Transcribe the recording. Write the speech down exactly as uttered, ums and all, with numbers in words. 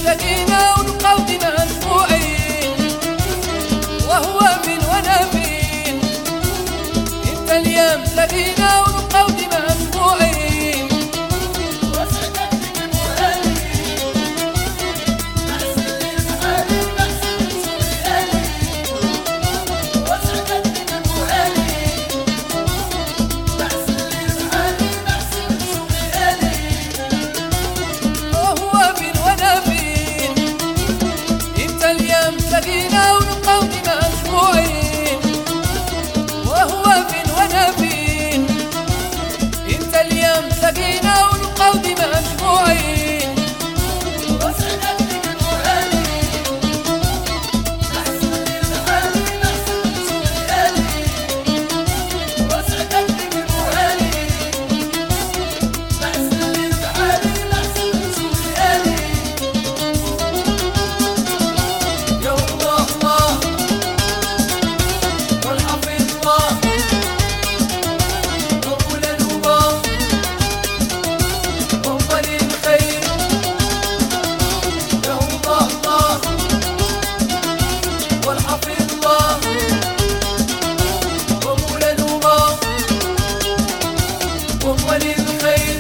تلاقينا ونبقاو ديما مجموعين، وهو فين وانا فين. انت اليوم تلاقينا ونبقاو ديما مجموعين، وسعدك بك المهاني احسن لي بحالي واحسن سوريالي، وسعدك بك المهاني احسن لي بحالي واحسن سوريالي. وهو فين وانا فين. انت اليوم تلاقينا ونبقاو ديما مجموعين، وهو فين وانا فين. انت اليوم تلاقينا ونبقاو ديما مجموعين، وسعدك بك المهاني احسن لي بحالي واحسن سوريالي، وسعدك بك المهاني احسن لي بحالي واحسن سوريالي. يا الله الله والحفيظ الله رب الأنوبة وفر الخير. يا الله الله والحفيظ الله رب الأنوبة وفر الخير.